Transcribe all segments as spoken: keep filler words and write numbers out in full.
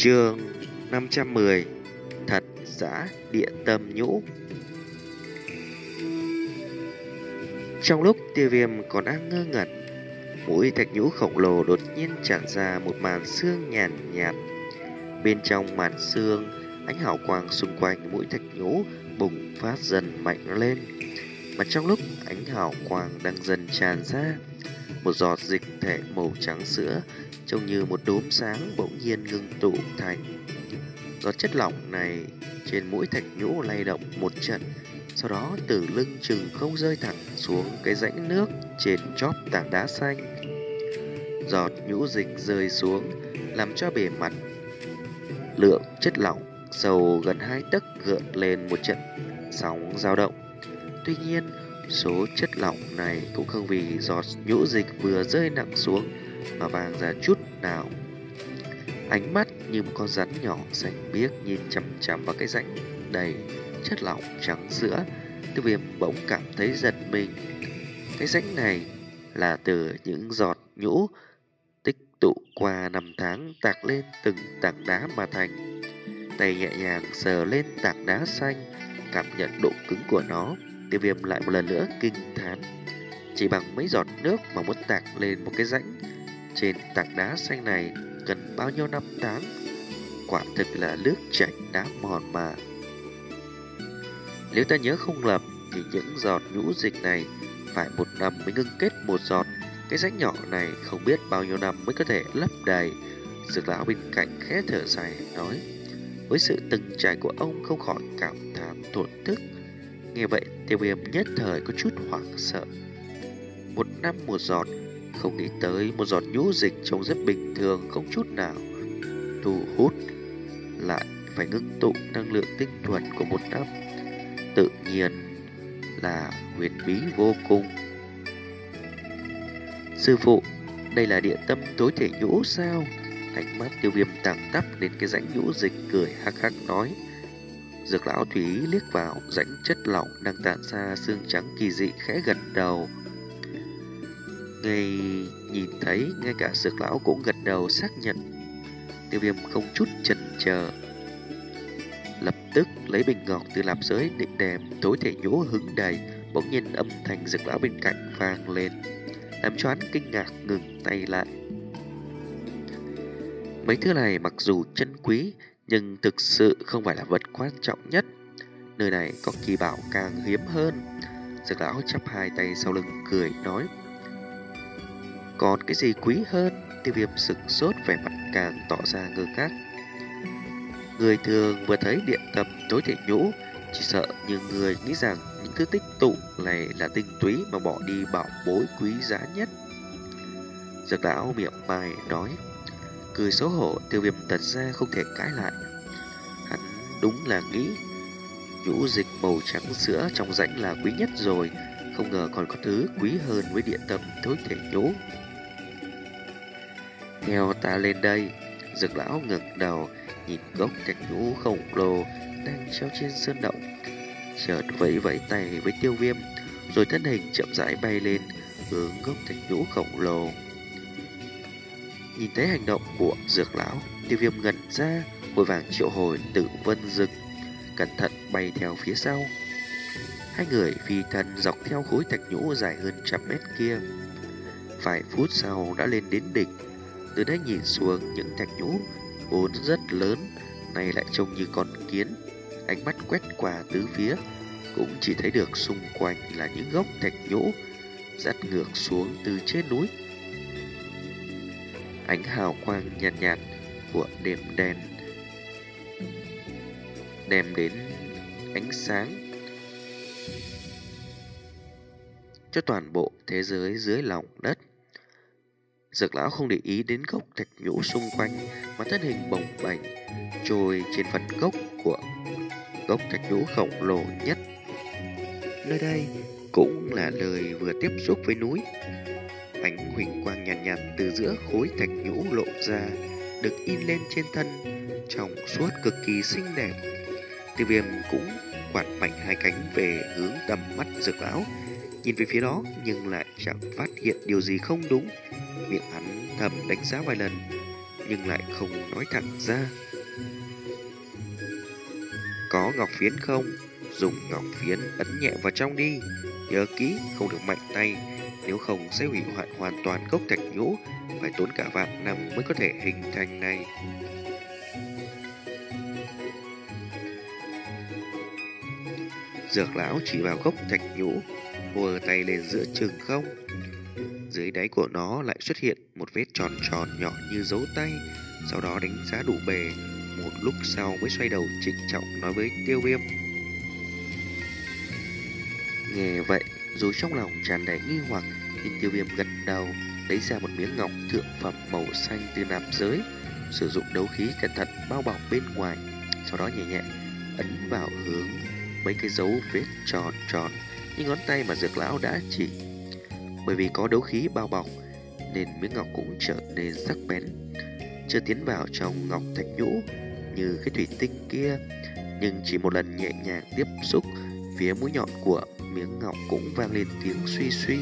Chương năm trăm mười. Thật giả địa tâm nhũ. Trong lúc Tiêu Viêm còn đang ngơ ngẩn, mũi thạch nhũ khổng lồ đột nhiên tràn ra một màn sương nhàn nhạt. Bên trong màn sương, ánh hào quang xung quanh mũi thạch nhũ bùng phát dần mạnh lên. Mà trong lúc ánh hào quang đang dần tràn ra, một giọt dịch thể màu trắng sữa trông như một đốm sáng bỗng nhiên ngưng tụ thành. Giọt chất lỏng này trên mũi thạch nhũ lay động một trận, sau đó từ lưng chừng không rơi thẳng xuống cái rãnh nước trên chóp tảng đá xanh. Giọt nhũ dịch rơi xuống làm cho bề mặt lượng chất lỏng sâu gần hai tấc gợn lên một trận sóng dao động. Tuy nhiên, số chất lỏng này cũng không vì giọt nhũ dịch vừa rơi nặng xuống mà vàng ra chút nào. Ánh mắt như một con rắn nhỏ xanh biếc nhìn chằm chằm vào cái rãnh đầy chất lỏng trắng sữa. Tiêu Viêm bỗng cảm thấy giật mình. Cái rãnh này là từ những giọt nhũ tích tụ qua năm tháng tạc lên từng tảng đá mà thành. Tay nhẹ nhàng sờ lên tảng đá xanh, cảm nhận độ cứng của nó. Tiêu Viêm lại một lần nữa kinh thán. Chỉ bằng mấy giọt nước mà muốn tạc lên một cái rãnh trên tảng đá xanh này cần bao nhiêu năm tháng. Quả thực là nước chảy đá mòn mà. Nếu ta nhớ không lầm thì những giọt nhũ dịch này phải một năm mới ngưng kết một giọt. Cái rãnh nhỏ này không biết bao nhiêu năm mới có thể lấp đầy. Dược lão bên cạnh khẽ thở dài nói. Với sự từng trải của ông không khỏi cảm thán thổn thức. Nghe vậy Tiêu Viêm nhất thời có chút hoảng sợ. Một năm một giọt, không nghĩ tới một giọt nhũ dịch trông rất bình thường không chút nào thu hút lại phải ngưng tụ năng lượng tinh thuần của một năm. Tự nhiên là huyền bí vô cùng. Sư phụ, đây là địa tâm tối thể nhũ sao? Ánh mắt Tiêu Viêm tàng tắp đến cái rãnh nhũ dịch, cười hắc hắc nói. Dược lão Thúy liếc vào rãnh chất lỏng đang tản ra xương trắng kỳ dị, khẽ gật đầu. Ngay nhìn thấy, ngay cả dược lão cũng gật đầu xác nhận. Tiêu Viêm không chút chần chờ, lập tức lấy bình ngọc từ lạp giới định đem tối thể nhũ hứng đầy. Bỗng nhiên âm thanh dược lão bên cạnh vang lên, làm cho hắn kinh ngạc ngừng tay lại. Mấy thứ này mặc dù chân quý nhưng thực sự không phải là vật quan trọng nhất. Nơi này có kỳ bảo càng hiếm hơn. Dược lão chắp hai tay sau lưng cười nói. Còn cái gì quý hơn? Tiêu Viêm sửng sốt, vẻ mặt càng tỏ ra ngơ ngác. Người thường vừa thấy địa tâm tối thể nhũ chỉ sợ như người nghĩ rằng những thứ tích tụ này là tinh túy mà bỏ đi bảo bối quý giá nhất. Dược lão miệng mai nói. Cười xấu hổ, Tiêu Viêm thật ra không thể cãi lại. Hắn đúng là nghĩ nhũ dịch màu trắng sữa trong rãnh là quý nhất rồi, không ngờ còn có thứ quý hơn với địa tâm tối thể nhũ. Theo ta lên đây. Dược lão ngẩng đầu nhìn gốc thạch nhũ khổng lồ đang treo trên sơn động, chợt vẫy vẫy tay với Tiêu Viêm, rồi thân hình chậm rãi bay lên hướng gốc thạch nhũ khổng lồ. Nhìn thấy hành động của dược lão, Tiêu Viêm ngẩn ra, vội vàng triệu hồi Tử Vân Dực, cẩn thận bay theo phía sau. Hai người phi thân dọc theo khối thạch nhũ dài hơn trăm mét kia. Vài phút sau đã lên đến đỉnh. Từ đây nhìn xuống, những thạch nhũ vốn rất lớn nay lại trông như con kiến. Ánh mắt quét qua tứ phía, cũng chỉ thấy được xung quanh là những gốc thạch nhũ dắt ngược xuống từ trên núi. Ánh hào quang nhạt nhạt của đêm đen đem đến ánh sáng cho toàn bộ thế giới dưới lòng đất. Dược lão không để ý đến gốc thạch nhũ xung quanh, mà thân hình bồng bềnh trôi trên phần gốc của gốc thạch nhũ khổng lồ nhất. Nơi đây cũng là nơi vừa tiếp xúc với núi. Ánh huỳnh quang nhàn nhạt, nhạt từ giữa khối thạch nhũ lộ ra, được in lên trên thân, trong suốt cực kỳ xinh đẹp. Tiêu Viêm cũng quạt mạnh hai cánh về hướng tầm mắt dược lão, nhìn về phía đó nhưng lại chẳng phát hiện điều gì không đúng. Miệng hắn thầm đánh giá vài lần, nhưng lại không nói thẳng ra. Có ngọc phiến không? Dùng ngọc phiến ấn nhẹ vào trong đi. Nhớ kỹ không được mạnh tay, nếu không sẽ hủy hoại hoàn toàn gốc thạch nhũ, phải tốn cả vạn năm mới có thể hình thành này. Dược lão chỉ vào gốc thạch nhũ, vùa tay lên giữa chừng không. Dưới đáy của nó lại xuất hiện một vết tròn tròn nhỏ như dấu tay, sau đó đánh giá đủ bề. Một lúc sau mới xoay đầu trịnh trọng nói với Tiêu Viêm. Nghe vậy, dù trong lòng tràn đầy nghi hoặc, nhưng Tiêu Viêm gật đầu, lấy ra một miếng ngọc thượng phẩm màu xanh từ nạp giới, sử dụng đấu khí cẩn thận bao bọc bên ngoài, sau đó nhẹ nhẹ ấn vào hướng mấy cái dấu vết tròn tròn như ngón tay mà Dược lão đã chỉ. Bởi vì có đấu khí bao bọc nên miếng ngọc cũng trở nên sắc bén, chưa tiến vào trong ngọc thạch nhũ như cái thủy tinh kia, nhưng chỉ một lần nhẹ nhàng tiếp xúc, phía mũi nhọn của miếng ngọc cũng vang lên tiếng suy suy.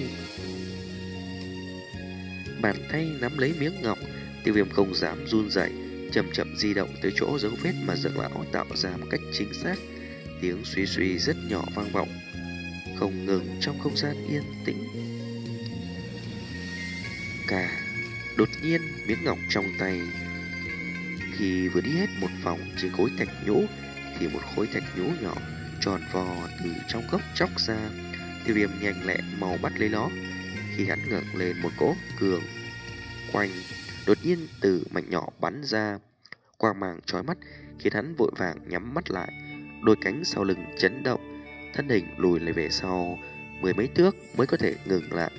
Bàn tay nắm lấy miếng ngọc, Tiêu Viêm không dám run rẩy, chậm chậm di động tới chỗ dấu vết mà Dược lão tạo ra một cách chính xác. Tiếng suy suy rất nhỏ vang vọng, không ngừng trong không gian yên tĩnh. Cả đột nhiên miếng ngọc trong tay khi vừa đi hết một vòng trên khối thạch nhũ thì một khối thạch nhũ nhỏ tròn vò từ trong gốc chóc ra. Tiêu Viêm nhanh lẹ mau bắt lấy nó. Khi hắn ngẩng lên, một cỗ cường quanh đột nhiên từ mảnh nhỏ bắn ra, quang mang chói mắt khiến hắn vội vàng nhắm mắt lại. Đôi cánh sau lưng chấn động, thân hình lùi lại về sau mười mấy thước mới có thể ngừng lại.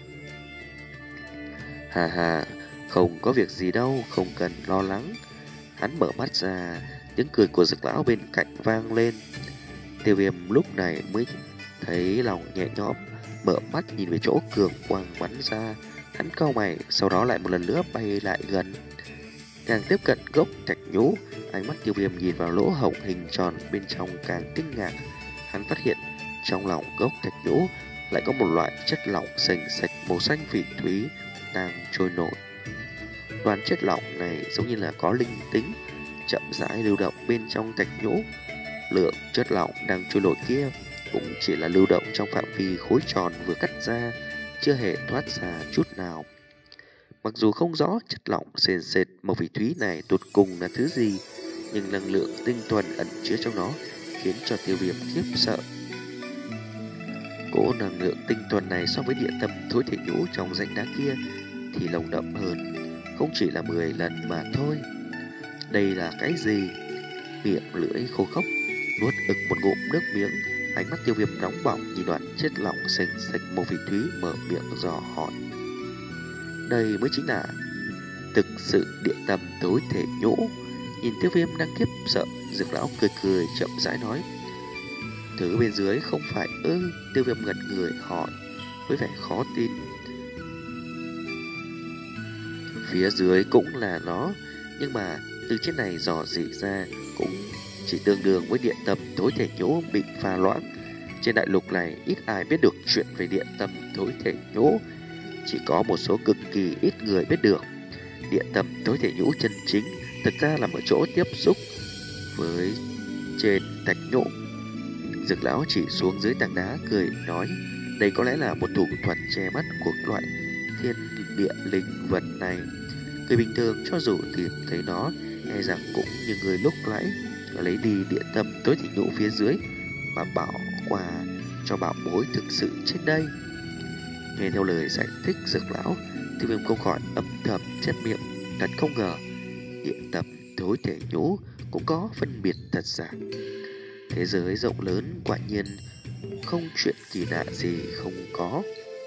Hà hà, không có việc gì đâu, không cần lo lắng. Hắn mở mắt ra, tiếng cười của Dược lão bên cạnh vang lên. Tiêu Viêm lúc này mới thấy lòng nhẹ nhõm, mở mắt nhìn về chỗ cường quang bắn ra. Hắn cau mày, sau đó lại một lần nữa bay lại gần. Càng tiếp cận gốc thạch nhũ, ánh mắt Tiêu Viêm nhìn vào lỗ hổng hình tròn bên trong càng kinh ngạc. Hắn phát hiện trong lòng gốc thạch nhũ lại có một loại chất lỏng sền sệt màu xanh phỉ thúy đang trôi nổi. Đoàn chất lỏng này giống như là có linh tính, chậm rãi lưu động bên trong thạch nhũ. Lượng chất lỏng đang trôi nổi kia cũng chỉ là lưu động trong phạm vi khối tròn vừa cắt ra, chưa hề thoát ra chút nào. Mặc dù không rõ chất lỏng sền sệt màu phỉ thúy này tột cùng là thứ gì, nhưng năng lượng tinh thuần ẩn chứa trong nó khiến cho Tiêu Viêm khiếp sợ. Cỗ năng lượng tinh thuần này so với địa tâm thối thể nhũ trong rãnh đá kia thì nồng đậm hơn, không chỉ là mười lần mà thôi. Đây là cái gì? Miệng lưỡi khô khốc, nuốt ực một ngụm nước miếng, ánh mắt Tiêu Viêm nóng bỏng nhìn đoạn chất lỏng sền sệt màu phỉ thúy, mở miệng dò hỏi. Đây mới chính là thực sự địa tâm tối thể nhũ. Nhìn Tiêu Viêm đang khiếp sợ, Dược lão cười cười chậm rãi nói. Thứ bên dưới không phải ư? Tiêu Viêm ngẩn người hỏi với vẻ khó tin. Phía dưới cũng là nó, nhưng mà từ trên này dò dỉ ra cũng chỉ tương đương với địa tâm tối thể nhũ bị pha loãng. Trên đại lục này ít ai biết được chuyện về địa tâm tối thể nhũ, chỉ có một số cực kỳ ít người biết được. Địa tâm tối thể nhũ chân chính thực ra là ở chỗ tiếp xúc với trên thạch nhũ. Dược lão chỉ xuống dưới tảng đá cười nói, đây có lẽ là một thủ thuật che mắt của loại thiên địa linh vật này. Người bình thường cho dù tìm thấy nó, e rằng cũng như người lúc nãy lấy đi địa tâm tối thể nhũ phía dưới mà bảo qua cho bảo bối thực sự trên đây. Nghe theo lời giải thích Dược lão, Tiêu Viêm không khỏi âm thầm chép miệng, thật không ngờ địa tâm tối thể nhũ cũng có phân biệt thật giả. Thế giới rộng lớn quả nhiên không chuyện kỳ lạ gì không có.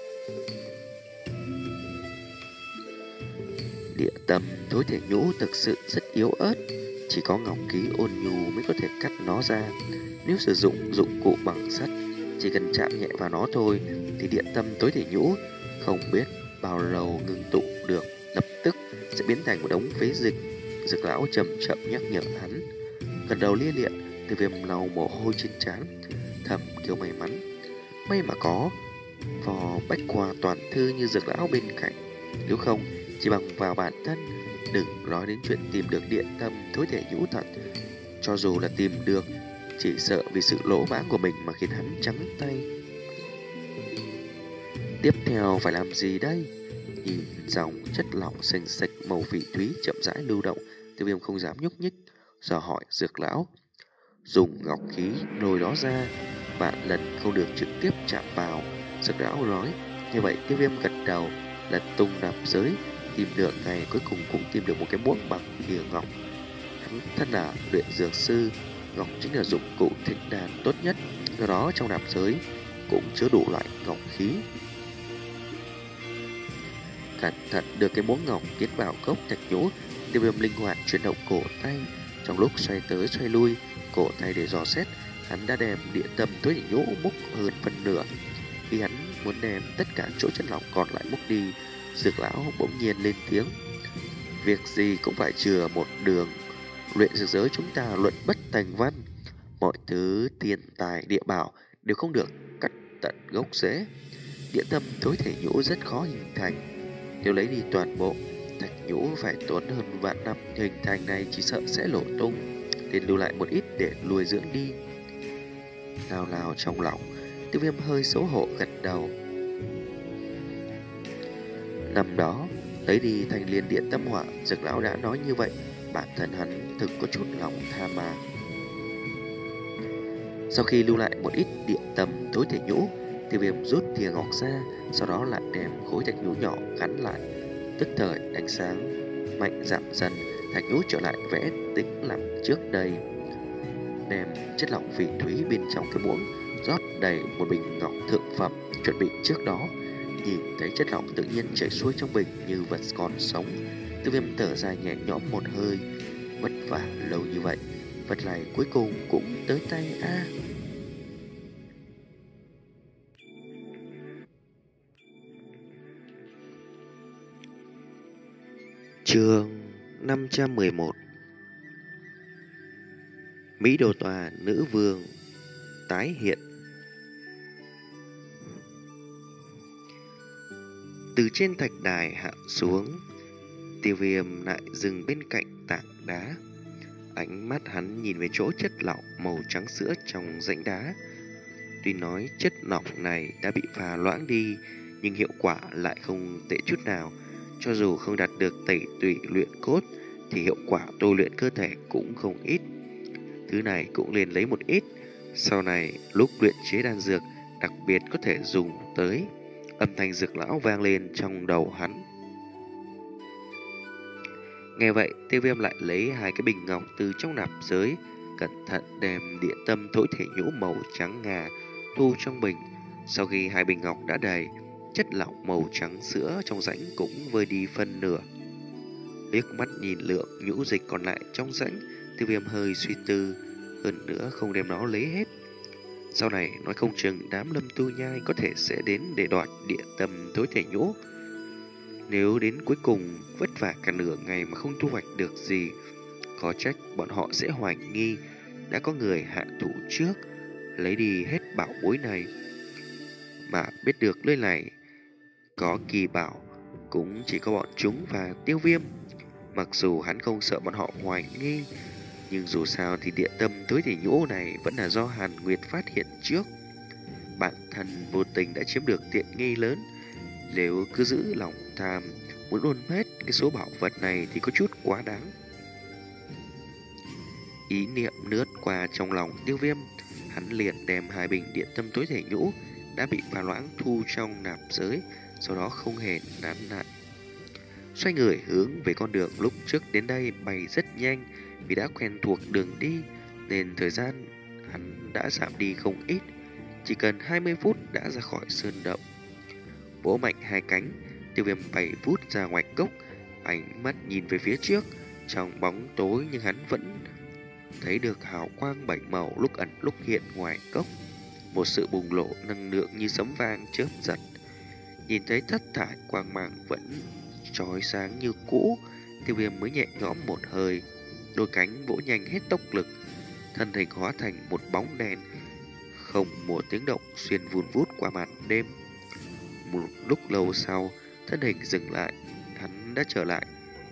Địa tâm tối thể nhũ thực sự rất yếu ớt, chỉ có ngọc khí ôn nhu mới có thể cắt nó ra. Nếu sử dụng dụng cụ bằng sắt, chỉ cần chạm nhẹ vào nó thôi thì địa tâm tối thể nhũ không biết bao lâu ngưng tụ được, lập tức sẽ biến thành một đống phế dịch. Dược lão chậm chậm nhắc nhở hắn. Gần đầu lia lịa, Tiêu Viêm lau mồ hôi trên trán, thầm kêu may mắn. May mà có vò bách khoa toàn thư như Dược lão bên cạnh, nếu không Chỉ bằng vào bản thân, đừng nói đến chuyện tìm được địa tâm thối thể nhũ thật. Cho dù là tìm được, chỉ sợ vì sự lỗ mãng của mình mà khiến hắn trắng tay. Tiếp theo phải làm gì đây? Nhìn dòng chất lỏng xanh sạch màu phỉ thúy chậm rãi lưu động, Tiêu Viêm không dám nhúc nhích, dò hỏi Dược lão. Dùng ngọc khí lôi nó ra, vạn lần không được trực tiếp chạm vào. Dược lão nói. Như vậy Tiêu Viêm gật đầu, lật tung nạp giới, tìm được ngày cuối cùng cũng tìm được một cái muỗng bằng thìa ngọc. Hắn thân là luyện dược sư, ngọc chính là dụng cụ thịnh đàn tốt nhất, do đó trong nạp giới cũng chứa đủ loại ngọc khí. Cẩn thận đưa cái muỗng ngọc tiến vào gốc thạch nhũ, Tiêu Viêm linh hoạt chuyển động cổ tay, trong lúc xoay tới xoay lui cổ tay để dò xét, hắn đã đem địa tâm tối thể nhũ múc hơn phân nửa. Khi hắn muốn đem tất cả chỗ chất lỏng còn lại múc đi, Dược lão bỗng nhiên lên tiếng. Việc gì cũng phải chừa một đường, luyện dược giới chúng ta luận bất thành văn, mọi thứ tiền tài địa bảo đều không được cắt tận gốc rễ. Địa tâm tối thể nhũ rất khó hình thành, nếu lấy đi toàn bộ, thạch nhũ phải tốn hơn vạn năm, hình thành này chỉ sợ sẽ nổ tung, nên lưu lại một ít để nuôi dưỡng đi. Nào nào trong lòng, Tiêu Viêm hơi xấu hổ gật đầu. Năm đó, lấy đi thành liên điện tâm hỏa, Dược lão đã nói như vậy, bản thân hắn thực có chút lòng tham mà. Sau khi lưu lại một ít địa tâm tối thể nhũ, Tiêu Viêm rút thìa ngọc ra, sau đó lại đem khối thạch nhũ nhỏ gắn lại. Tức thời ánh sáng mạnh giảm dần, thạch nhũ trở lại vẽ tĩnh lặng trước đây. Đem chất lỏng phỉ thúy bên trong cái muỗng rót đầy một bình ngọc thượng phẩm chuẩn bị trước đó. Nhìn thấy chất lỏng tự nhiên chảy xuôi trong bình như vật còn sống, Tiêu Viêm thở dài nhẹ nhõm một hơi. Vất vả lâu như vậy, vật này cuối cùng cũng tới tay a. À. Chương năm trăm mười một. Mỹ Đồ Tòa Nữ Vương tái hiện. Từ trên thạch đài hạ xuống, Tiêu Viêm lại dừng bên cạnh tảng đá. Ánh mắt hắn nhìn về chỗ chất lỏng màu trắng sữa trong rãnh đá. Tuy nói chất lỏng này đã bị pha loãng đi, nhưng hiệu quả lại không tệ chút nào. Cho dù không đạt được tẩy tủy luyện cốt, thì hiệu quả tu luyện cơ thể cũng không ít. Thứ này cũng nên lấy một ít, sau này lúc luyện chế đan dược đặc biệt có thể dùng tới. Âm thanh Dược lão vang lên trong đầu hắn. Nghe vậy, Tiêu Viêm lại lấy hai cái bình ngọc từ trong nạp giới, cẩn thận đem địa tâm thối thể nhũ màu trắng ngà thu trong bình. Sau khi hai bình ngọc đã đầy, chất lỏng màu trắng sữa trong rãnh cũng vơi đi phân nửa. Liếc mắt nhìn lượng nhũ dịch còn lại trong rãnh, Tiêu Viêm hơi suy tư, hơn nữa không đem nó lấy hết. Sau này nói không chừng đám Lâm Tu Nhai có thể sẽ đến để đoạt địa tâm thối thể nhũ. Nếu đến cuối cùng vất vả cả nửa ngày mà không thu hoạch được gì, có trách bọn họ sẽ hoài nghi đã có người hạ thủ trước, lấy đi hết bảo bối này. Mà biết được nơi này có kỳ bảo cũng chỉ có bọn chúng và Tiêu Viêm. Mặc dù hắn không sợ bọn họ hoài nghi, nhưng dù sao thì địa tâm thối thể nhũ này vẫn là do Hàn Nguyệt phát hiện trước. Bản thân vô tình đã chiếm được tiện nghi lớn, nếu cứ giữ lòng tham muốn ôn hết cái số bảo vật này thì có chút quá đáng. Ý niệm lướt qua trong lòng Tiêu Viêm, hắn liền đem hai bình địa tâm tối thể nhũ đã bị pha loãng thu trong nạp giới, sau đó không hề nán lại. Xoay người hướng về con đường lúc trước đến đây bay rất nhanh, vì đã quen thuộc đường đi nên thời gian hắn đã giảm đi không ít, chỉ cần hai mươi phút đã ra khỏi sơn động. Vỗ mạnh hai cánh, Tiêu Viêm bay vút ra ngoài cốc, ánh mắt nhìn về phía trước. Trong bóng tối nhưng hắn vẫn thấy được hào quang bảy màu lúc ẩn lúc hiện ngoài cốc, một sự bùng nổ năng lượng như sấm vang chớp giật. Nhìn thấy thất thải quang mang vẫn chói sáng như cũ, Tiêu Viêm mới nhẹ nhõm một hơi, đôi cánh vỗ nhanh hết tốc lực, thân hình hóa thành một bóng đèn, không một tiếng động xuyên vun vút qua màn đêm. Một lúc lâu sau, thân hình dừng lại, hắn đã trở lại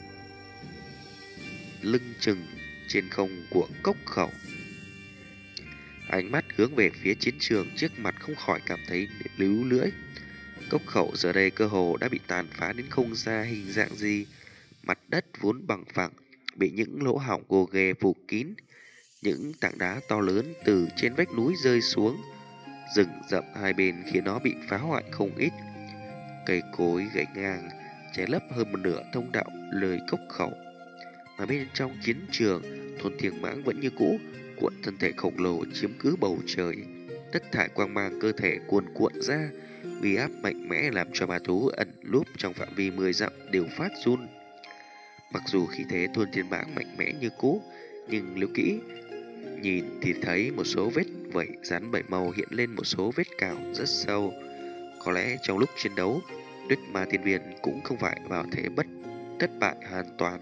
lưng chừng trên không của cốc khẩu. Ánh mắt hướng về phía chiến trường trước mặt không khỏi cảm thấy líu lưỡi. Cốc khẩu giờ đây cơ hồ đã bị tàn phá đến không ra hình dạng gì. Mặt đất vốn bằng phẳng bị những lỗ hổng gồ ghề phủ kín. Những tảng đá to lớn từ trên vách núi rơi xuống, rừng rậm hai bên khiến nó bị phá hoại không ít. Cây cối gãy ngang che lấp hơn một nửa thông đạo lời cốc khẩu. Mà bên trong chiến trường, thôn Thiềng Mãng vẫn như cũ, cuộn thân thể khổng lồ chiếm cứ bầu trời. Tất thải quang mang cơ thể cuồn cuộn ra, uy áp mạnh mẽ làm cho ma thú ẩn núp trong phạm vi mười dặm đều phát run. Mặc dù khí thế thôn Thiên Mãng mạnh mẽ như cũ, nhưng nếu kỹ nhìn thì thấy một số vết vẩy rắn bảy màu hiện lên một số vết cào rất sâu. Có lẽ trong lúc chiến đấu, Tuyết Ma Thiên Viên cũng không phải vào thế bất thất bại hoàn toàn.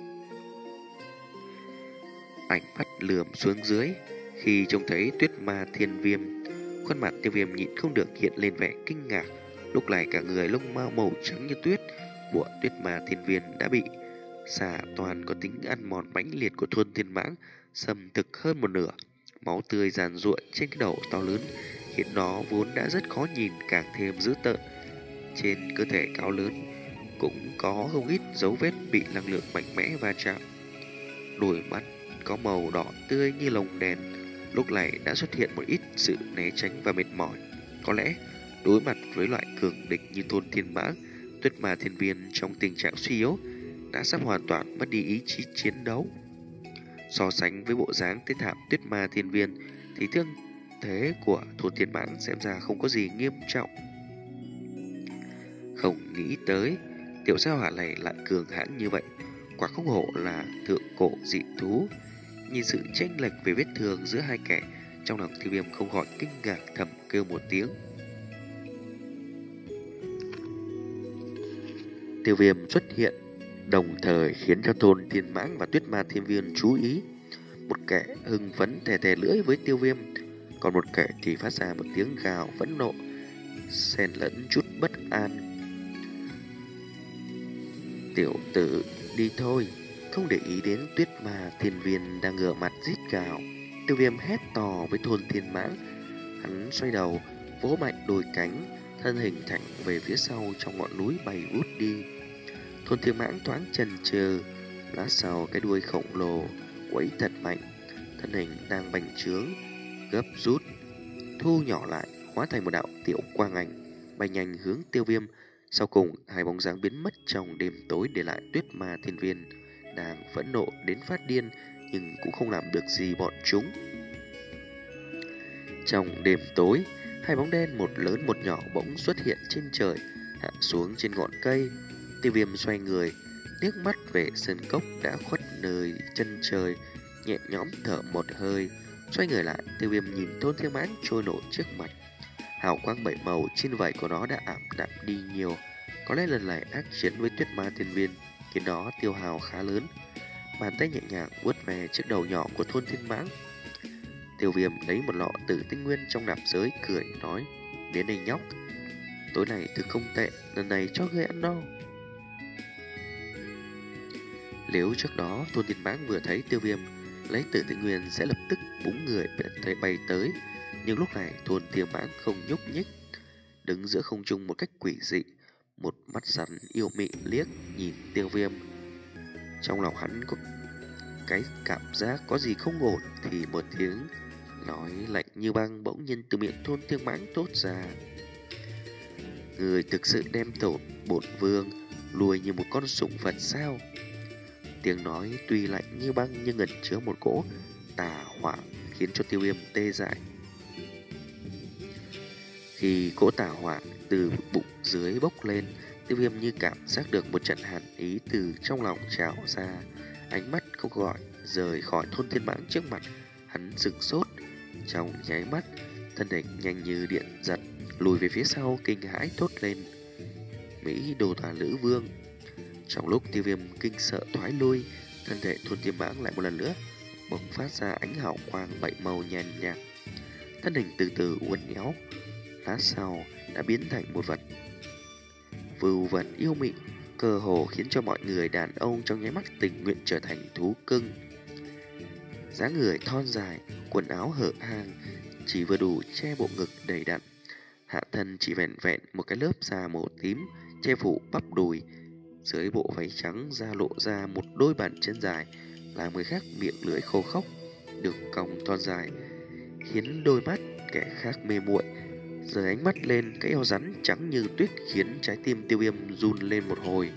Ánh mắt lườm xuống dưới, khi trông thấy Tuyết Ma Thiên Viêm, khuôn mặt Tiêu Viêm nhịn không được hiện lên vẻ kinh ngạc. Lúc này cả người lông mao màu trắng như tuyết của Tuyết Ma Thiên Viên đã bị xả toàn có tính ăn mòn mãnh liệt của thôn Thiên Mãng xâm thực hơn một nửa. Máu tươi giàn ruộng trên cái đầu to lớn khiến nó vốn đã rất khó nhìn càng thêm dữ tợn. Trên cơ thể cao lớn cũng có không ít dấu vết bị năng lượng mạnh mẽ va chạm. Đôi mắt có màu đỏ tươi như lồng đèn lúc này đã xuất hiện một ít sự né tránh và mệt mỏi. Có lẽ đối mặt với loại cường địch như thôn Thiên Mãng, Tuyết Ma Thiên Viên trong tình trạng suy yếu đã sắp hoàn toàn mất đi ý chí chiến đấu. So sánh với bộ dáng thế thảm Tuyết Ma Thiên Viên thì thương thế của thôn Thiên Mãng xem ra không có gì nghiêm trọng. Không nghĩ tới tiểu gia hỏa này lại cường hãn như vậy, quả không hổ là thượng cổ dị thú. Nhìn sự chênh lệch về vết thương giữa hai kẻ, trong lòng Tiêu Viêm không khỏi kinh ngạc thầm kêu một tiếng. Tiêu Viêm xuất hiện đồng thời khiến cho thôn Thiên Mãng và Tuyết Ma Thiên Viên chú ý. Một kẻ hưng phấn thè thè lưỡi với Tiêu Viêm, còn một kẻ thì phát ra một tiếng gào phẫn nộ, xen lẫn chút bất an. Tiểu tử, đi thôi, không để ý đến Tuyết Ma Thiên Viên đang ngửa mặt rít gào. Tiêu Viêm hét to với thôn Thiên Mãng. Hắn xoay đầu, vỗ mạnh đôi cánh, thân hình thẳng về phía sau trong ngọn núi bay vút đi. Thôn Thiên Mãng thoáng chần chừ, lát sau cái đuôi khổng lồ quẫy thật mạnh, thân hình đang bành trướng, gấp rút, thu nhỏ lại, hóa thành một đạo tiểu quang ảnh, bay nhanh hướng Tiêu Viêm. Sau cùng, hai bóng dáng biến mất trong đêm tối, để lại Tuyết Ma Thiên Viên đang phẫn nộ đến phát điên, nhưng cũng không làm được gì bọn chúng. Trong đêm tối, hai bóng đen một lớn một nhỏ bỗng xuất hiện trên trời, hạ xuống trên ngọn cây. Tiêu Viêm xoay người, liếc mắt về sơn cốc đã khuất nơi chân trời, nhẹ nhõm thở một hơi. Xoay người lại, Tiêu Viêm nhìn thôn Thiên Mãng trôi nổi trước mặt. Hào quang bảy màu trên vảy của nó đã ảm đạm đi nhiều. Có lẽ lần này ác chiến với Tuyết Ma Thiên Viên khiến nó tiêu hào khá lớn. Bàn tay nhẹ nhàng vuốt về chiếc đầu nhỏ của thôn Thiên Mãng. Tiêu Viêm lấy một lọ tử tinh nguyên trong nạp giới, cười nói: "Đến đây nhóc, tối nay thực không tệ, lần này cho ngươi ăn no." Nếu trước đó thôn Thiên Mãng vừa thấy Tiêu Viêm lấy tử tinh nguyên sẽ lập tức búng người bay tới, nhưng lúc này thôn Thiên Mãng không nhúc nhích, đứng giữa không trung một cách quỷ dị, một mắt rắn yêu mị liếc nhìn Tiêu Viêm. Trong lòng hắn có cái cảm giác có gì không ổn, thì một tiếng nói lạnh như băng bỗng nhiên từ miệng thôn Thiên Mãng thốt ra: "Người thực sự đem tổn bổn vương lùi như một con sủng vật sao?" Tiếng nói tuy lạnh như băng nhưng ẩn chứa một cỗ tà hỏa khiến cho Tiêu Viêm tê dại. Khi cỗ tà hỏa từ bụng dưới bốc lên, Tiêu Viêm như cảm giác được một trận hàn ý từ trong lòng trào ra. Ánh mắt không gọi rời khỏi thôn Thiên Mãng trước mặt. Hắn sửng sốt, trong nháy mắt thân hình nhanh như điện giật lùi về phía sau, kinh hãi thốt lên: "Mỹ Đồ Tà Lữ Vương!" Trong lúc Tiêu Viêm kinh sợ thoái lui, thân thể thôn Thiên Mãng lại một lần nữa bỗng phát ra ánh hào quang bảy màu nhàn nhạt, thân hình từ từ uốn éo, lát sau đã biến thành một vật vưu vật yêu mị, cơ cơ hồ khiến cho mọi người đàn ông trong nháy mắt tình nguyện trở thành thú cưng. Dáng người thon dài, quần áo hở hang, chỉ vừa đủ che bộ ngực đầy đặn. Hạ thân chỉ vẹn vẹn một cái lớp da màu tím che phủ bắp đùi. Dưới bộ váy trắng da lộ ra một đôi bàn chân dài, làm người khác miệng lưỡi khô khốc. Đường cong thon dài khiến đôi mắt kẻ khác mê muội. Rời ánh mắt lên cái eo rắn trắng như tuyết khiến trái tim Tiêu Viêm run lên một hồi.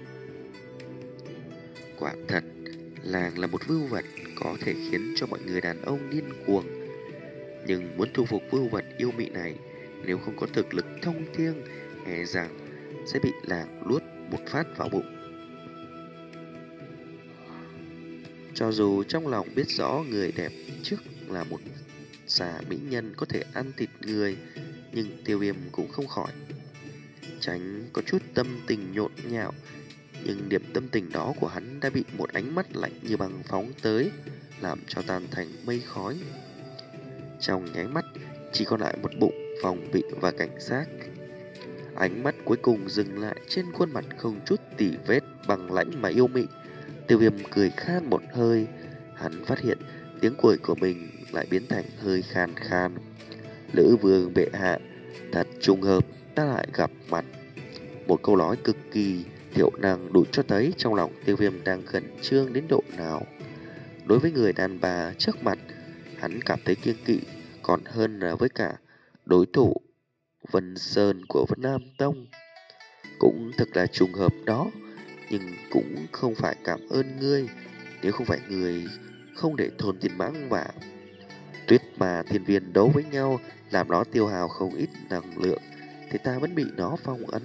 Quả thật, làng là một vưu vật có thể khiến cho mọi người đàn ông điên cuồng. Nhưng muốn thu phục vưu vật yêu mị này, nếu không có thực lực thông thiêng, e rằng sẽ bị làng luốt một phát vào bụng. Cho dù trong lòng biết rõ người đẹp trước là một xà mỹ nhân có thể ăn thịt người, nhưng Tiêu Viêm cũng không khỏi tránh có chút tâm tình nhộn nhạo. Nhưng điểm tâm tình đó của hắn đã bị một ánh mắt lạnh như băng phóng tới, làm cho tan thành mây khói. Trong nháy mắt chỉ còn lại một bụng phòng bị và cảnh giác. Ánh mắt cuối cùng dừng lại trên khuôn mặt không chút tỉ vết bằng lãnh mà yêu mị. Tiêu Viêm cười khan một hơi. Hắn phát hiện tiếng cười của mình lại biến thành hơi khan khan. Lữ vương bệ hạ, thật trùng hợp ta lại gặp mặt. Một câu nói cực kỳ thiểu năng đủ cho thấy trong lòng Tiêu Viêm đang khẩn trương đến độ nào. Đối với người đàn bà trước mặt, hắn cảm thấy kiêng kỵ còn hơn là với cả đối thủ Vân Sơn của Vân Nam Tông. Cũng thật là trùng hợp đó, nhưng cũng không phải cảm ơn ngươi. Nếu không phải ngươi không để Thôn Thiên Mãng và Tuyết Mà Thiên Viên đấu với nhau, làm nó tiêu hao không ít năng lượng, thì ta vẫn bị nó phong ấn.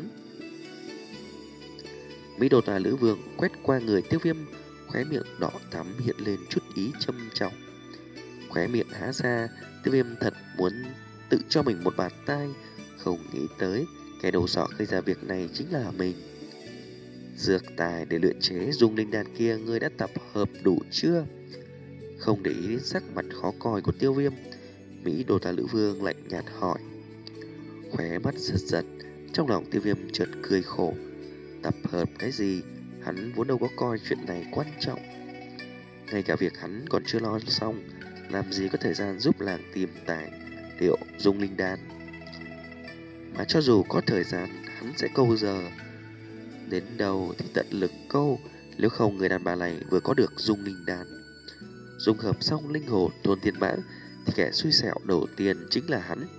Mỹ Đồ Tà Lữ Vương quét qua người Tiêu Viêm, khóe miệng đỏ thắm hiện lên chút ý châm trọng. Khóe miệng há ra, Tiêu Viêm thật muốn tự cho mình một bạt tai, không nghĩ tới kẻ đầu sỏ gây ra việc này chính là mình. Dược tài để luyện chế dung linh đan kia ngươi đã tập hợp đủ chưa? Không để ý đến sắc mặt khó coi của Tiêu Viêm, Mỹ Đồ Tà Lữ Vương lạnh nhạt hỏi. Khóe mắt giật giật, trong lòng Tiêu Viêm chợt cười khổ. Tập hợp cái gì? Hắn vốn đâu có coi chuyện này quan trọng. Ngay cả việc hắn còn chưa lo xong, làm gì có thời gian giúp làng tìm tài liệu dung linh đan. Mà cho dù có thời gian, hắn sẽ câu giờ. Đến đâu thì tận lực câu, nếu không người đàn bà này vừa có được dung linh đan, dung hợp xong linh hồn Thôn Thiên Mãng, thì kẻ xui xẻo đầu tiên chính là hắn.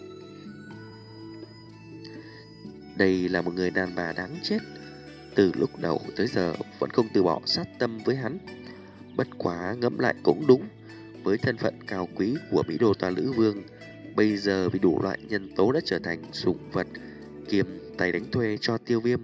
Đây là một người đàn bà đáng chết. Từ lúc đầu tới giờ vẫn không từ bỏ sát tâm với hắn. Bất quá ngẫm lại cũng đúng. Với thân phận cao quý của Mỹ Đồ Tà Lữ Vương, bây giờ vì đủ loại nhân tố đã trở thành sủng vật kiềm tay đánh thuê cho Tiêu Viêm.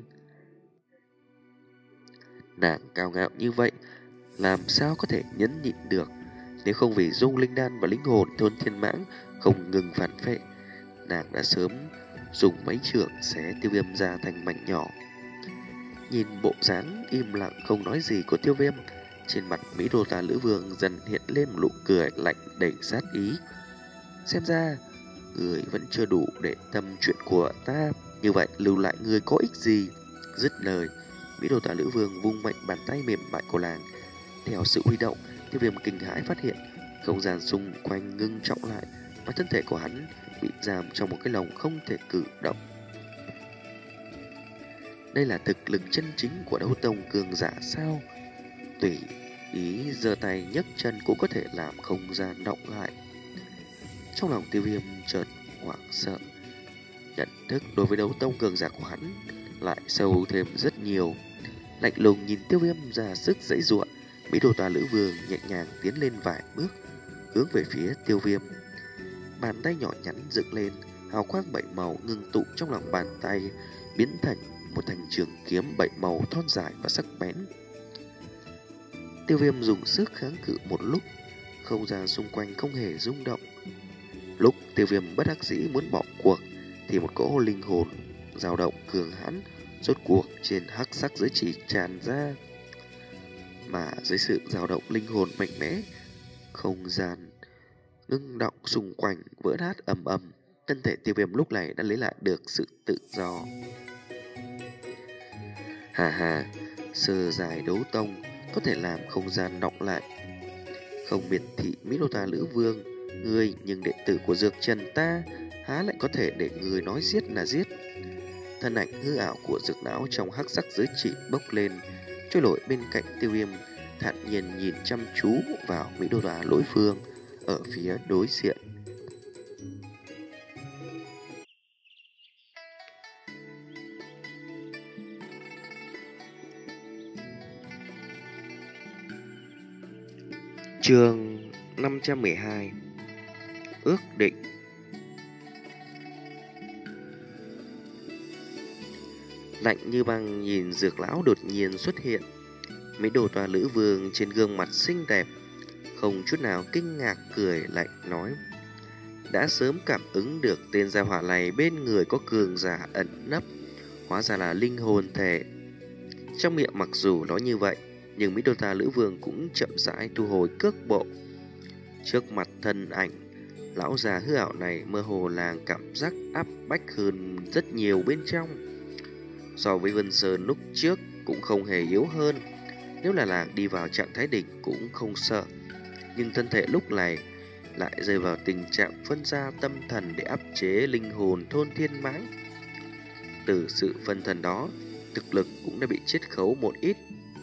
Nàng cao ngạo như vậy, làm sao có thể nhẫn nhịn được? Nếu không vì dung linh đan và linh hồn Thôn Thiên Mãng không ngừng phản phệ, nàng đã sớm dùng mấy trượng xé Tiêu Viêm ra thành mảnh nhỏ. Nhìn bộ dáng im lặng không nói gì của Tiêu Viêm, trên mặt Mỹ Đồ Tà Lữ Vương dần hiện lên một nụ cười lạnh đầy sát ý. Xem ra người vẫn chưa đủ để tâm chuyện của ta, như vậy lưu lại người có ích gì? Dứt lời, Mỹ Đồ Tà Lữ Vương vung mạnh bàn tay mềm mại của làng. Theo sự huy động, Tiêu Viêm kinh hãi phát hiện không gian xung quanh ngưng trọng lại, và thân thể của hắn bị giam trong một cái lồng không thể cử động. Đây là thực lực chân chính của đấu tông cường giả sao? Tùy ý giơ tay nhấc chân cũng có thể làm không gian động lại. Trong lòng Tiêu Viêm chợt hoảng sợ. Nhận thức đối với đấu tông cường giả của hắn lại sâu thêm rất nhiều. Lạnh lùng nhìn Tiêu Viêm ra sức giãy giụa, Mỹ Đồ Tà Lữ Vương nhẹ nhàng tiến lên vài bước, hướng về phía Tiêu Viêm. Bàn tay nhỏ nhắn dựng lên, hào quang bảy màu ngưng tụ trong lòng bàn tay, biến thành một thanh trường kiếm bảy màu thon dài và sắc bén. Tiêu Viêm dùng sức kháng cự một lúc, không gian xung quanh không hề rung động. Lúc Tiêu Viêm bất đắc dĩ muốn bỏ cuộc, thì một cỗ linh hồn dao động cường hãn rốt cuộc trên hắc sắc giới chỉ tràn ra. Mà dưới sự dao động linh hồn mạnh mẽ, không gian ngưng động xung quanh vỡ nát ầm ầm. Thân thể Tiêu Viêm lúc này đã lấy lại được sự tự do. Hà hà, sơ dài đấu tông có thể làm không gian đọng lại. Không biệt thị Mỹ Đô Ta Lữ Vương, ngươi nhưng đệ tử của Dược Trần ta há lại có thể để người nói giết là giết. Thân ảnh hư ảo của Dược Lão trong hắc sắc giới chỉ bốc lên, trôi nổi bên cạnh Tiêu Viêm, thản nhiên nhìn chăm chú vào Mỹ Đô Ta Lữ Vương ở phía đối diện. Chương năm trăm mười hai. Ước định. Lạnh như băng nhìn Dược Lão đột nhiên xuất hiện, Mỹ Đô Ta Lữ Vương trên gương mặt xinh đẹp không chút nào kinh ngạc, cười lạnh nói: đã sớm cảm ứng được tên gia hỏa này bên người có cường giả ẩn nấp, hóa ra là linh hồn thể. Trong miệng mặc dù nói như vậy, nhưng Mỹ Đô Ta Lữ Vương cũng chậm rãi thu hồi cước bộ. Trước mặt thân ảnh lão già hư ảo này, mơ hồ là cảm giác áp bách hơn rất nhiều bên trong. So với Vân Sơn lúc trước cũng không hề yếu hơn. Nếu là làng đi vào trạng thái đỉnh cũng không sợ, nhưng thân thể lúc này lại rơi vào tình trạng phân ra tâm thần để áp chế linh hồn thôn thiên mãng. Từ sự phân thần đó, thực lực cũng đã bị chiết khấu một ít.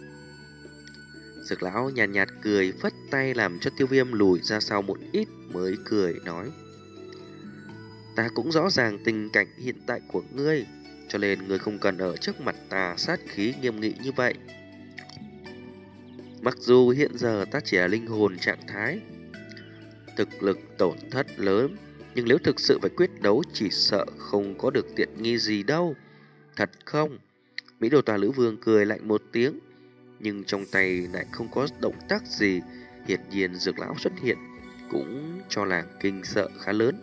Dược Lão nhàn nhạt, nhạt cười, phất tay làm cho Tiêu Viêm lùi ra sau một ít mới cười nói: ta cũng rõ ràng tình cảnh hiện tại của ngươi, cho nên ngươi không cần ở trước mặt ta sát khí nghiêm nghị như vậy. Mặc dù hiện giờ ta chỉ là linh hồn trạng thái, thực lực tổn thất lớn, nhưng nếu thực sự phải quyết đấu chỉ sợ không có được tiện nghi gì đâu. Thật không? Mỹ Đô Ta Lữ Vương cười lạnh một tiếng, nhưng trong tay lại không có động tác gì. Hiển nhiên Dược Lão xuất hiện cũng cho làng kinh sợ khá lớn.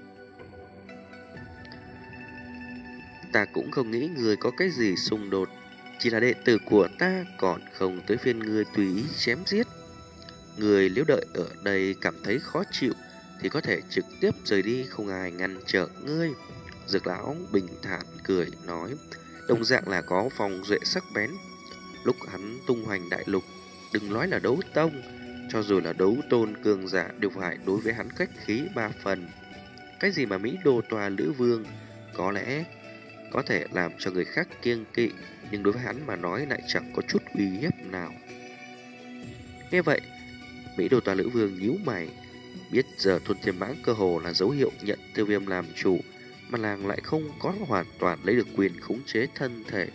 Ta cũng không nghĩ người có cái gì xung đột, chỉ là đệ tử của ta, còn không tới phiên người tùy ý chém giết. Người nếu đợi ở đây cảm thấy khó chịu thì có thể trực tiếp rời đi, không ai ngăn trở ngươi. Dược Lão bình thản cười nói, đồng dạng là có phong duệ sắc bén. Lúc hắn tung hoành đại lục, đừng nói là đấu tông, cho dù là đấu tôn cường giả đều phải đối với hắn khách khí ba phần. Cái gì mà Mỹ Đô Tòa Lữ Vương có lẽ có thể làm cho người khác kiêng kỵ, nhưng đối với hắn mà nói lại chẳng có chút uy hiếp nào. Nghe vậy, Mỹ Đô Tòa Lữ Vương nhíu mày, biết giờ thôn thiên mãng cơ hồ là dấu hiệu nhận Tiêu Viêm làm chủ, mà làng lại không có hoàn toàn lấy được quyền khống chế thân thể.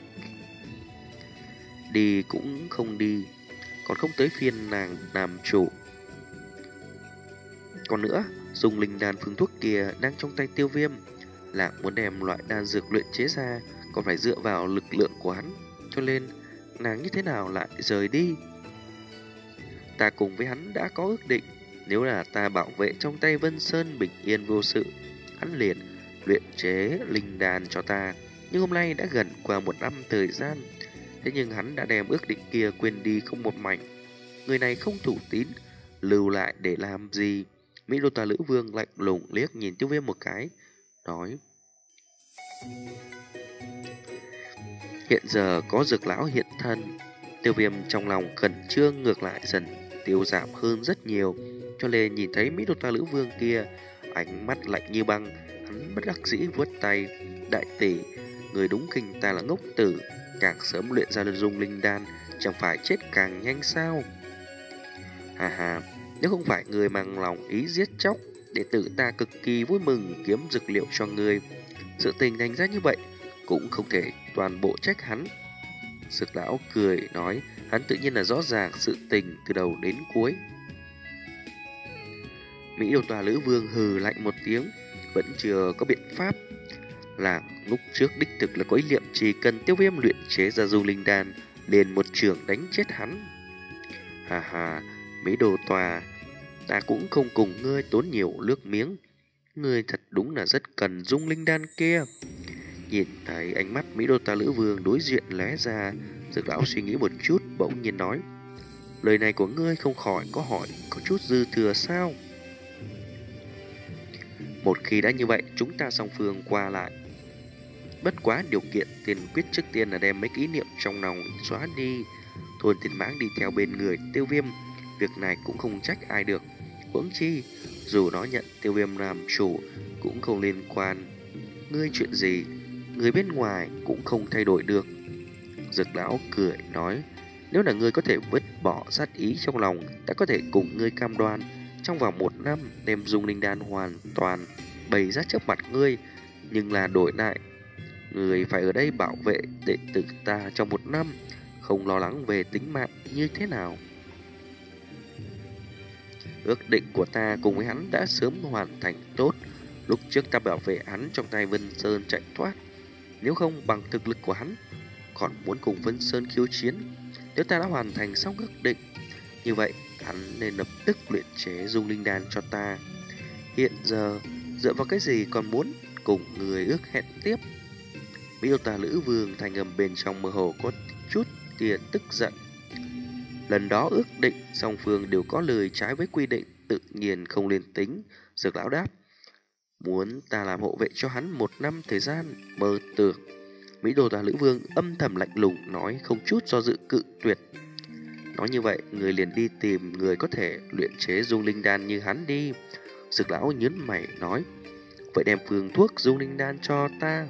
Đi cũng không đi, còn không tới phiên nàng làm chủ. Còn nữa, dùng linh đan phương thuốc kia đang trong tay Tiêu Viêm, là muốn đem loại đan dược luyện chế ra còn phải dựa vào lực lượng của hắn, cho nên nàng như thế nào lại rời đi. Ta cùng với hắn đã có ước định, nếu là ta bảo vệ trong tay Vân Sơn bình yên vô sự, hắn liền luyện chế linh đan cho ta. Nhưng hôm nay đã gần qua một năm thời gian, thế nhưng hắn đã đem ước định kia quên đi không một mảnh. Người này không thủ tín, lưu lại để làm gì? Mỹ Đô Tà Lữ Vương lạnh lùng liếc nhìn Tiêu Viêm một cái, nói: hiện giờ có Dược Lão hiện thân, Tiêu Viêm trong lòng khẩn trương ngược lại dần tiêu giảm hơn rất nhiều, cho nên nhìn thấy Mỹ Đô Ta Lữ Vương kia, ánh mắt lạnh như băng, hắn bất đắc dĩ vuốt tay, đại tỷ, người đúng khinh ta là ngốc tử, càng sớm luyện ra dung linh đan, chẳng phải chết càng nhanh sao? Hà hà, nếu không phải người mang lòng ý giết chóc, đệ tử ta cực kỳ vui mừng kiếm dược liệu cho người. Sự tình thành ra như vậy cũng không thể toàn bộ trách hắn. Dược Lão cười nói, hắn tự nhiên là rõ ràng sự tình từ đầu đến cuối. Mỹ Đô Tòa Lữ Vương hừ lạnh một tiếng, vẫn chưa có biện pháp. Là lúc trước đích thực là có ý niệm chỉ cần Tiêu Viêm luyện chế ra du linh đan, liền một trường đánh chết hắn. Hà hà, Mỹ Đô Tòa, ta cũng không cùng ngươi tốn nhiều nước miếng. Ngươi thật đúng là rất cần dung linh đan kia. Nhìn thấy ánh mắt Mỹ Đô Ta Lữ Vương đối diện lóe ra, Dược Lão suy nghĩ một chút, bỗng nhiên nói, lời này của ngươi không khỏi có hỏi có chút dư thừa sao? Một khi đã như vậy, chúng ta song phương qua lại, Bất quá điều kiện tiên quyết trước tiên là đem mấy kỷ niệm trong lòng xóa đi. Thôn Thiên Mãng đi theo bên người Tiêu Viêm, việc này cũng không trách ai được. Huống chi, dù nó nhận Tiêu Viêm làm chủ cũng không liên quan ngươi chuyện gì, người bên ngoài cũng không thay đổi được. Dược lão cười nói, nếu là ngươi có thể vứt bỏ sát ý trong lòng, ta có thể cùng ngươi cam đoan trong vòng một năm đem dung linh đan hoàn toàn bày ra trước mặt ngươi, nhưng là đổi lại người phải ở đây bảo vệ đệ tử ta trong một năm, không lo lắng về tính mạng như thế nào. Ước định của ta cùng với hắn đã sớm hoàn thành tốt. Lúc trước ta bảo vệ hắn trong tay Vân Sơn chạy thoát, nếu không bằng thực lực của hắn còn muốn cùng Vân Sơn khiêu chiến. Nếu ta đã hoàn thành xong ước định, như vậy hắn nên lập tức luyện chế dung linh đan cho ta. Hiện giờ dựa vào cái gì còn muốn cùng người ước hẹn tiếp? Miêu Tà Lữ Vương thành âm bên trong mơ hồ có chút tia tức giận. Lần đó ước định song phương đều có lời trái với quy định, tự nhiên không liên tính. Dược lão đáp, muốn ta làm hộ vệ cho hắn một năm thời gian, mơ tưởng. Mỹ Đồ Tà Lữ Vương âm thầm lạnh lùng nói, không chút do dự cự tuyệt. Nói như vậy, người liền đi tìm người có thể luyện chế dung linh đan như hắn đi. Dược lão nhớn mày nói, vậy đem phương thuốc dung linh đan cho ta.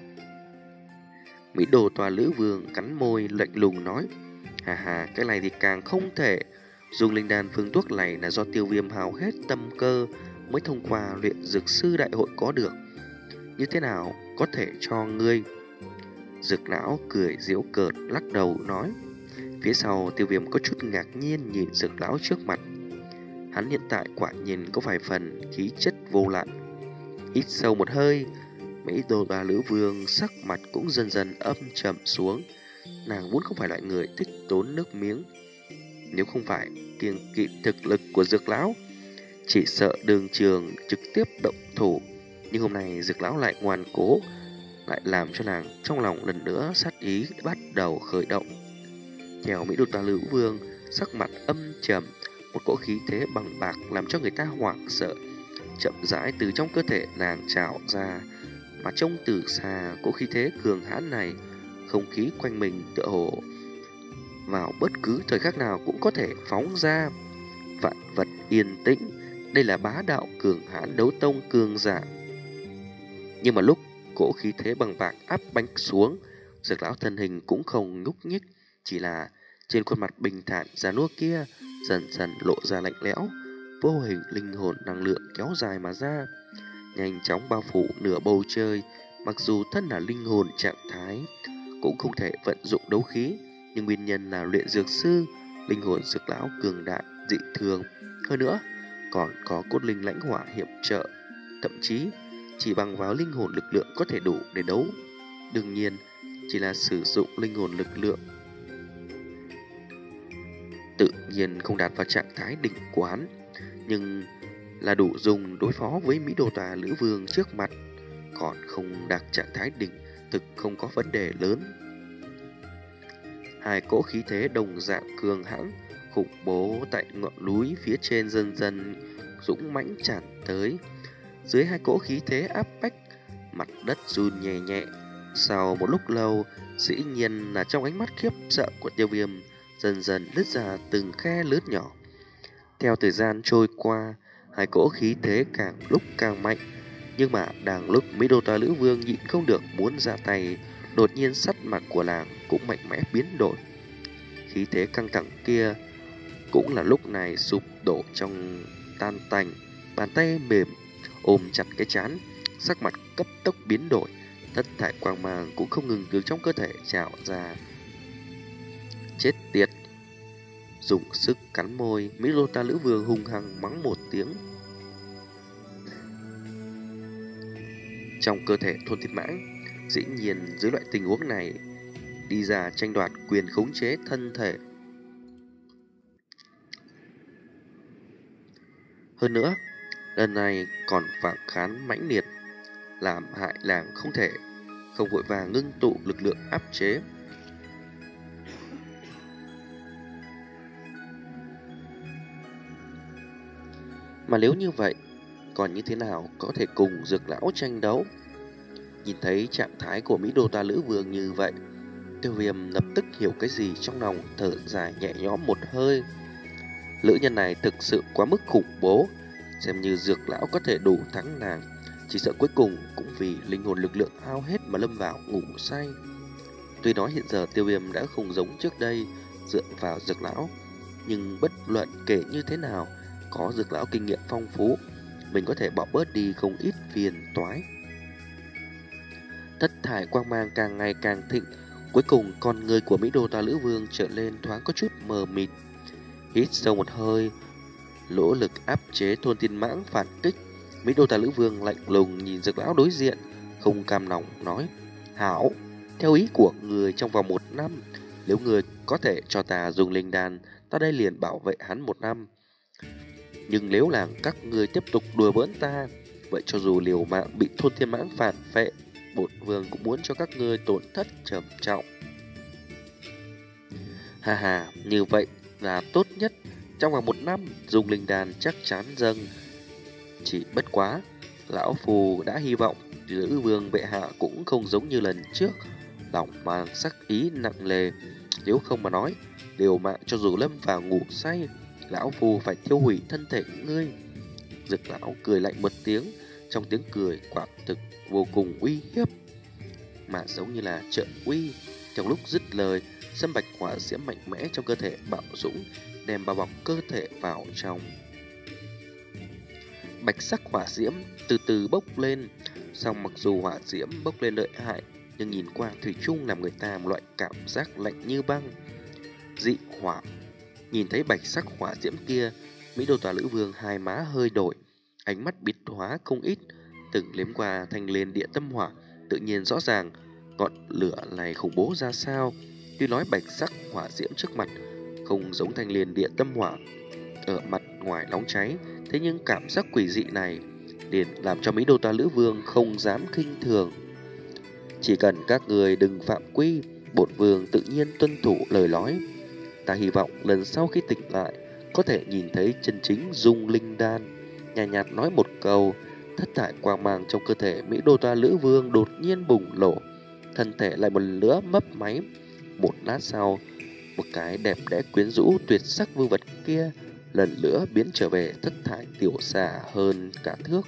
Mỹ Đồ Tà Lữ Vương cắn môi lạnh lùng nói, hà hà, cái này thì càng không thể. Dung linh đan phương thuốc này là do Tiêu Viêm hao hết tâm cơ mới thông qua luyện dược sư đại hội có được, như thế nào có thể cho ngươi? Dược lão cười giễu cợt lắc đầu nói. Phía sau Tiêu Viêm có chút ngạc nhiên nhìn dược lão trước mặt. Hắn hiện tại quả nhìn có vài phần khí chất vô lại. Hít sâu một hơi, Mỹ Đô Tà Lữ Vương sắc mặt cũng dần dần âm trầm xuống. Nàng vốn không phải loại người thích tốn nước miếng, nếu không phải kiêng kỵ thực lực của dược lão, chỉ sợ đường trường trực tiếp động thủ. Nhưng hôm nay dược lão lại ngoan cố, lại làm cho nàng trong lòng lần nữa sát ý bắt đầu khởi động. Theo Mỹ Đô Tà Lữ Vương sắc mặt âm trầm, một cỗ khí thế bằng bạc làm cho người ta hoảng sợ chậm rãi từ trong cơ thể nàng trào ra, mà trông từ xa cỗ khí thế cường hãn này, không khí quanh mình tựa hồ vào bất cứ thời khắc nào cũng có thể phóng ra. Vạn vật yên tĩnh, đây là bá đạo cường hãn đấu tông cường giả. Nhưng mà lúc cỗ khí thế bằng bạc áp bánh xuống, dược lão thân hình cũng không nhúc nhích, chỉ là trên khuôn mặt bình thản già nua kia dần dần lộ ra lạnh lẽo, vô hình linh hồn năng lượng kéo dài mà ra, nhanh chóng bao phủ nửa bầu trời. Mặc dù thân là linh hồn trạng thái, cũng không thể vận dụng đấu khí, nhưng nguyên nhân là luyện dược sư, linh hồn dược lão cường đại dị thường, hơn nữa còn có cốt linh lãnh hỏa hiệp trợ, thậm chí chỉ bằng vào linh hồn lực lượng có thể đủ để đấu. Đương nhiên, chỉ là sử dụng linh hồn lực lượng, tự nhiên không đạt vào trạng thái đỉnh của hắn, nhưng là đủ dùng đối phó với Mỹ Đô Tà Lữ Vương trước mặt, còn không đạt trạng thái đỉnh, thực không có vấn đề lớn. Hai cỗ khí thế đồng dạng cường hãn khủng bố tại ngọn núi phía trên dần dần dũng mãnh tràn tới. Dưới hai cỗ khí thế áp bách, mặt đất run nhẹ nhẹ. Sau một lúc lâu, dĩ nhiên là trong ánh mắt khiếp sợ của Tiêu Viêm dần dần lướt ra từng khe lướt nhỏ. Theo thời gian trôi qua, hai cỗ khí thế càng lúc càng mạnh, nhưng mà đang lúc Mỹ Đô Tà Lữ Vương nhịn không được muốn ra tay, đột nhiên sắc mặt của nàng cũng mạnh mẽ biến đổi. Khí thế căng thẳng kia cũng là lúc này sụp đổ trong tan tành, bàn tay mềm ôm chặt cái trán, sắc mặt cấp tốc biến đổi, thất thải quang mang cũng không ngừng từ trong cơ thể trào ra. Chết tiệt! Dùng sức cắn môi, Mỹ Đô Tà Lữ Vương hung hăng mắng một tiếng. Trong cơ thể Thôn Thiên Mãng, dĩ nhiên dưới loại tình huống này đi ra tranh đoạt quyền khống chế thân thể. Hơn nữa, lần này còn phản kháng mãnh liệt, làm hại làng không thể không vội vàng ngưng tụ lực lượng áp chế. Mà nếu như vậy, còn như thế nào có thể cùng dược lão tranh đấu? Nhìn thấy trạng thái của Mỹ Đô Ta Lữ Vương như vậy, Tiêu Viêm lập tức hiểu cái gì trong lòng, thở dài nhẹ nhõm một hơi. Nữ nhân này thực sự quá mức khủng bố, xem như Dược lão có thể đủ thắng nàng, chỉ sợ cuối cùng cũng vì linh hồn lực lượng hao hết mà lâm vào ngủ say. Tuy nói hiện giờ Tiêu Viêm đã không giống trước đây dựa vào Dược lão, nhưng bất luận kể như thế nào, có Dược lão kinh nghiệm phong phú, mình có thể bỏ bớt đi không ít phiền toái. Thất thải quang mang càng ngày càng thịnh, cuối cùng con người của Mỹ Đô Ta Lữ Vương trở lên thoáng có chút mờ mịt. Hít sâu một hơi, nỗ lực áp chế thôn thiên mãng phản kích. Mỹ Đô Ta Lữ Vương lạnh lùng nhìn Dược lão đối diện, không cam lòng nói: "Hảo, theo ý của người trong vòng một năm, nếu người có thể cho ta dùng linh đan, ta đây liền bảo vệ hắn một năm. Nhưng nếu là các người tiếp tục đùa bỡn ta, vậy cho dù liều mạng bị thôn thiên mãng phản phệ, bổn vương cũng muốn cho các ngươi tổn thất trầm trọng." Hà hà, như vậy là tốt nhất. Trong vòng một năm, dùng linh đan chắc chắn dâng. Chỉ bất quá, lão phù đã hy vọng Lữ Vương bệ hạ cũng không giống như lần trước, lòng mang sắc ý nặng nề. Nếu không mà nói, liều mạng cho dù lâm vào ngủ say, lão phù phải thiêu hủy thân thể ngươi. Dực lão cười lạnh một tiếng, trong tiếng cười quả thực vô cùng uy hiếp, mà giống như là trợ uy. Trong lúc dứt lời, sâm bạch hỏa diễm mạnh mẽ trong cơ thể bạo dũng, đem bao bọc cơ thể vào trong. Bạch sắc hỏa diễm từ từ bốc lên, song mặc dù hỏa diễm bốc lên lợi hại, nhưng nhìn qua thủy chung làm người ta một loại cảm giác lạnh như băng. Dị hỏa. Nhìn thấy bạch sắc hỏa diễm kia, Mỹ Đô Tòa Lữ Vương hai má hơi đổi, ánh mắt biến hóa không ít, từng liếm qua thanh liên địa tâm hỏa, tự nhiên rõ ràng ngọn lửa này khủng bố ra sao. Tuy nói bạch sắc hỏa diễm trước mặt không giống thanh liên địa tâm hỏa ở mặt ngoài nóng cháy, thế nhưng cảm giác quỷ dị này liền làm cho Mỹ Đô Ta Lữ Vương không dám khinh thường. Chỉ cần các người đừng phạm quy, bổn vương tự nhiên tuân thủ lời nói. Ta hy vọng lần sau khi tỉnh lại có thể nhìn thấy chân chính dung linh đan. Nhàn nhạt, nhạt nói một câu, thất thải quang mang trong cơ thể Mỹ Đô Ta Lữ Vương đột nhiên bùng nổ, thân thể lại một nữa mấp máy. Một lát sau, một cái đẹp đẽ quyến rũ tuyệt sắc vưu vật kia lần nữa biến trở về thất thải tiểu xà hơn cả thước,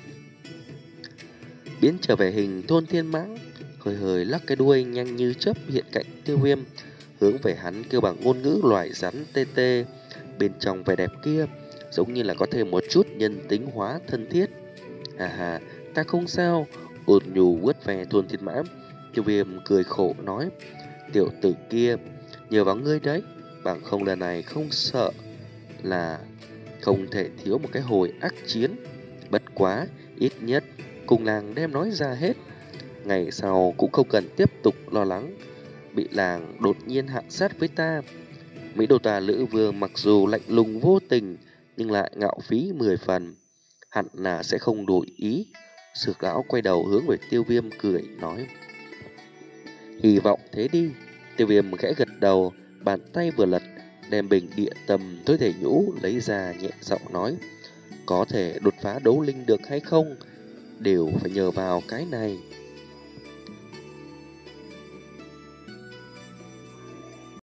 biến trở về hình thôn thiên mãng, hơi hơi lắc cái đuôi nhanh như chớp hiện cạnh Tiêu Viêm, hướng về hắn kêu bằng ngôn ngữ loài rắn tê tê. Bên trong vẻ đẹp kia giống như là có thêm một chút nhân tính hóa thân thiết. Hà hà, ta không sao. Ôn nhu vuốt về thôn thiên mãng, Tiêu Viêm cười khổ nói: tiểu tử kia nhờ vào ngươi đấy, bằng không lần này không sợ là không thể thiếu một cái hồi ác chiến. Bất quá, ít nhất cùng làng đem nói ra hết, ngày sau cũng không cần tiếp tục lo lắng bị làng đột nhiên hạ sát với ta. Mỹ Đô Ta Lữ Vương mặc dù lạnh lùng vô tình, nhưng lại ngạo phí mười phần, hẳn là sẽ không đổi ý. Sược lão quay đầu hướng về Tiêu Viêm cười nói: hy vọng thế đi. Tiêu Viêm khẽ gật đầu, bàn tay vừa lật, đem bình địa tâm tối thể nhũ lấy ra, nhẹ giọng nói: có thể đột phá đấu linh được hay không, đều phải nhờ vào cái này.